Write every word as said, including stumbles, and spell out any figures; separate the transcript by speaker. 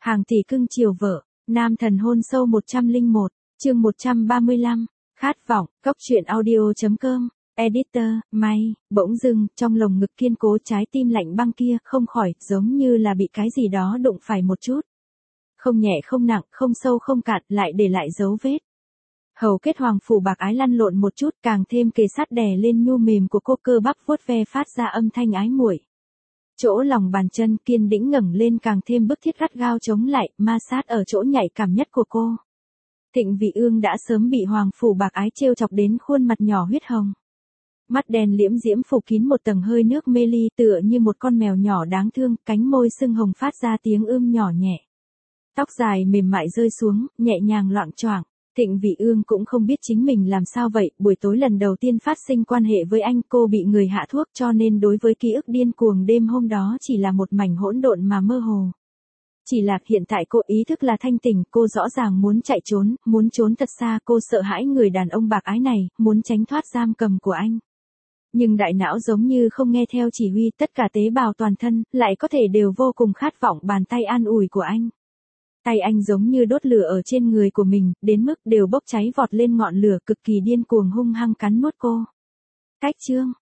Speaker 1: Hàng tỷ cưng chiều vợ, nam thần hôn sâu một trăm lẻ một, chương một trăm ba mươi lăm, khát vọng, góc truyện audio.com, editor, May, bỗng dưng, trong lồng ngực kiên cố trái tim lạnh băng kia, không khỏi, giống như là bị cái gì đó đụng phải một chút. Không nhẹ không nặng, không sâu không cạn, lại để lại dấu vết. Hầu kết hoàng phủ bạc ái lăn lộn một chút, càng thêm kề sát đè lên nhu mềm của cô, cơ bắp vuốt ve phát ra âm thanh ái muội. Chỗ lòng bàn chân kiên đĩnh ngẩng lên càng thêm bức thiết gắt gao chống lại, ma sát ở chỗ nhạy cảm nhất của cô. Thịnh Vị Ương đã sớm bị hoàng phủ bạc ái trêu chọc đến khuôn mặt nhỏ huyết hồng. Mắt đen liễm diễm phủ kín một tầng hơi nước mê ly, tựa như một con mèo nhỏ đáng thương, cánh môi sưng hồng phát ra tiếng ưm nhỏ nhẹ. Tóc dài mềm mại rơi xuống, nhẹ nhàng loạng choạng. Thịnh Vị Ương cũng không biết chính mình làm sao vậy, buổi tối lần đầu tiên phát sinh quan hệ với anh, cô bị người hạ thuốc, cho nên đối với ký ức điên cuồng đêm hôm đó chỉ là một mảnh hỗn độn mà mơ hồ. Chỉ là hiện tại cô ý thức là thanh tỉnh, cô rõ ràng muốn chạy trốn, muốn trốn thật xa, cô sợ hãi người đàn ông bạc ái này, muốn tránh thoát giam cầm của anh. Nhưng đại não giống như không nghe theo chỉ huy, tất cả tế bào toàn thân, lại có thể đều vô cùng khát vọng bàn tay an ủi của anh. Tay anh giống như đốt lửa ở trên người của mình, đến mức đều bốc cháy vọt lên ngọn lửa, cực kỳ điên cuồng hung hăng cắn nuốt cô. Cách chương,